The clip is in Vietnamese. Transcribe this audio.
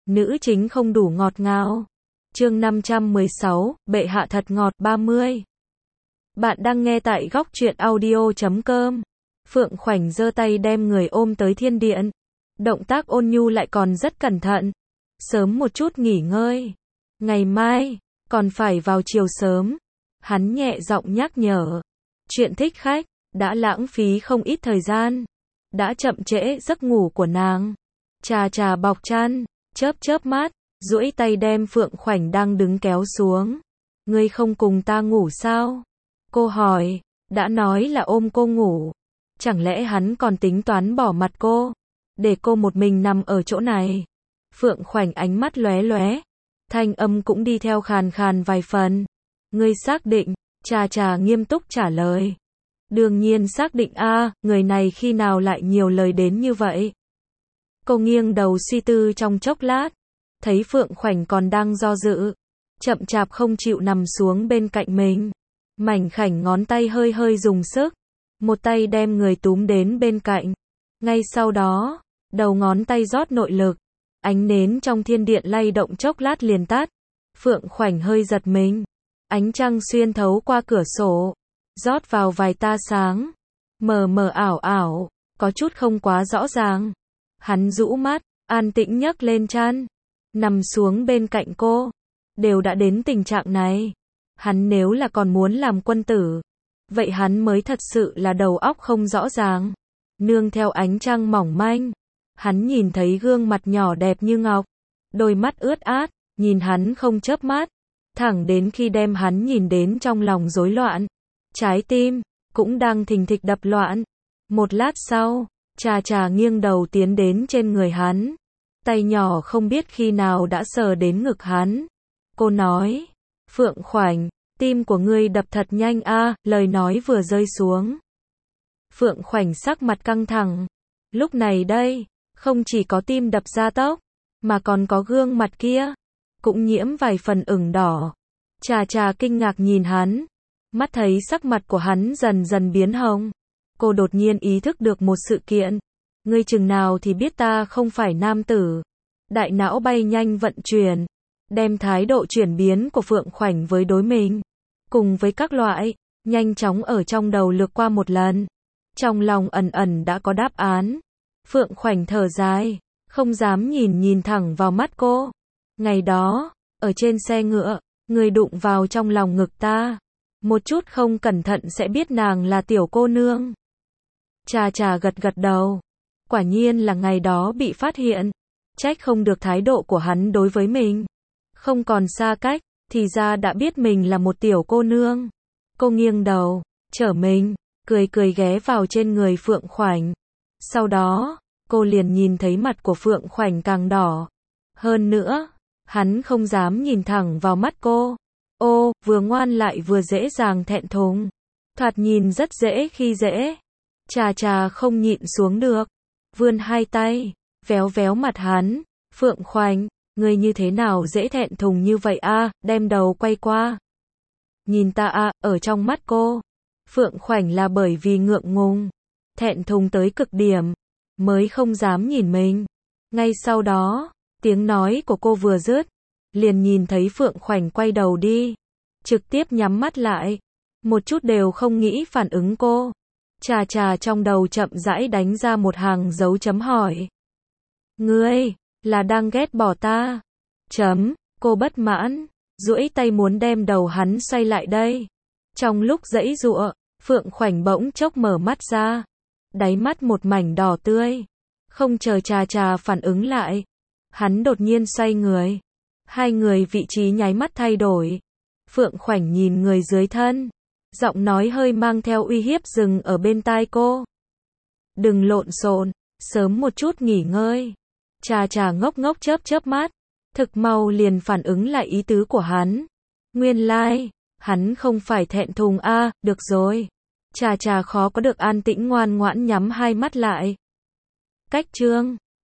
Nữ chính không đủ ngọt ngào. Chương 516, bệ hạ thật ngọt 30. Bạn đang nghe tại góc truyện audio.com. Phượng Khoảnh giơ tay đem người ôm tới thiên điện. Động tác ôn nhu lại còn rất cẩn thận. Sớm một chút nghỉ ngơi. Ngày mai, còn phải vào chiều sớm. Hắn nhẹ giọng nhắc nhở. Chuyện thích khách, đã lãng phí không ít thời gian. Đã chậm trễ giấc ngủ của nàng. Chà chà bọc chăn, chớp chớp mắt, duỗi tay đem Phượng Khoảnh đang đứng kéo xuống. Ngươi không cùng ta ngủ sao? Cô hỏi, đã nói là ôm cô ngủ. Chẳng lẽ hắn còn tính toán bỏ mặt cô, để cô một mình nằm ở chỗ này? Phượng Khoảnh ánh mắt lóe lóe, thanh âm cũng đi theo khàn khàn vài phần. Ngươi xác định? Chà chà nghiêm túc trả lời. Đương nhiên xác định a, người này khi nào lại nhiều lời đến như vậy? Cô nghiêng đầu suy tư trong chốc lát, thấy Phượng Khoảnh còn đang do dự, chậm chạp không chịu nằm xuống bên cạnh mình. Mảnh khảnh ngón tay hơi hơi dùng sức, một tay đem người túm đến bên cạnh. Ngay sau đó, đầu ngón tay rót nội lực, ánh nến trong thiên điện lay động chốc lát liền tắt. Phượng Khoảnh hơi giật mình, ánh trăng xuyên thấu qua cửa sổ, rót vào vài tia sáng, mờ mờ ảo ảo, có chút không quá rõ ràng. Hắn rũ mắt, an tĩnh nhấc lên chăn, nằm xuống bên cạnh cô. Đều đã đến tình trạng này, hắn nếu là còn muốn làm quân tử, vậy hắn mới thật sự là đầu óc không rõ ràng. Nương theo ánh trăng mỏng manh, hắn nhìn thấy gương mặt nhỏ đẹp như ngọc, đôi mắt ướt át, nhìn hắn không chớp mắt, thẳng đến khi đem hắn nhìn đến trong lòng rối loạn. Trái tim cũng đang thình thịch đập loạn. Một lát sau, Trà Trà nghiêng đầu tiến đến trên người hắn, tay nhỏ không biết khi nào đã sờ đến ngực hắn. Cô nói, Phượng Khoảnh, tim của ngươi đập thật nhanh a. Lời nói vừa rơi xuống, Phượng Khoảnh sắc mặt căng thẳng. Lúc này đây, không chỉ có tim đập gia tốc, mà còn có gương mặt kia cũng nhiễm vài phần ửng đỏ. Trà Trà kinh ngạc nhìn hắn, mắt thấy sắc mặt của hắn dần dần biến hồng. Cô đột nhiên ý thức được một sự kiện. Ngươi chừng nào thì biết ta không phải nam tử? Đại não bay nhanh vận chuyển, đem thái độ chuyển biến của Phượng Khoảnh với đối mình, cùng với các loại, nhanh chóng ở trong đầu lược qua một lần. Trong lòng ẩn ẩn đã có đáp án. Phượng Khoảnh thở dài, không dám nhìn thẳng vào mắt cô. Ngày đó, ở trên xe ngựa, ngươi đụng vào trong lòng ngực ta. Một chút không cẩn thận sẽ biết nàng là tiểu cô nương. Trà Trà gật gật đầu. Quả nhiên là ngày đó bị phát hiện. Trách không được thái độ của hắn đối với mình không còn xa cách, thì ra đã biết mình là một tiểu cô nương. Cô nghiêng đầu, trở mình, cười cười ghé vào trên người Phượng Khoảnh. Sau đó, cô liền nhìn thấy mặt của Phượng Khoảnh càng đỏ. Hơn nữa, hắn không dám nhìn thẳng vào mắt cô. Ô, vừa ngoan lại vừa dễ dàng thẹn thùng. Thoạt nhìn rất dễ khi dễ. Trà Trà không nhịn xuống được, vươn hai tay, véo véo mặt hắn. Phượng Khoảnh, ngươi như thế nào dễ thẹn thùng như vậy a? Đem đầu quay qua. Nhìn ta a. Ở trong mắt cô, Phượng Khoảnh là bởi vì ngượng ngùng, thẹn thùng tới cực điểm, mới không dám nhìn mình. Ngay sau đó, tiếng nói của cô vừa dứt, liền nhìn thấy Phượng Khoảnh quay đầu đi, trực tiếp nhắm mắt lại, một chút đều không nghĩ phản ứng cô. Trà Trà trong đầu chậm rãi đánh ra một hàng dấu chấm hỏi. Ngươi, là đang ghét bỏ ta? Chấm, cô bất mãn, duỗi tay muốn đem đầu hắn xoay lại đây. Trong lúc giãy giụa, Phượng Khoảnh bỗng chốc mở mắt ra, đáy mắt một mảnh đỏ tươi. Không chờ Trà Trà phản ứng lại, hắn đột nhiên xoay người. Hai người vị trí nháy mắt thay đổi. Phượng Khoảnh nhìn người dưới thân, giọng nói hơi mang theo uy hiếp dừng ở bên tai cô. Đừng lộn xộn, sớm một chút nghỉ ngơi. Trà Trà ngốc ngốc chớp chớp mắt, thực mau liền phản ứng lại ý tứ của hắn. Nguyên lai, hắn không phải thẹn thùng a. Được rồi. Trà Trà khó có được an tĩnh ngoan ngoãn nhắm hai mắt lại. Cách chương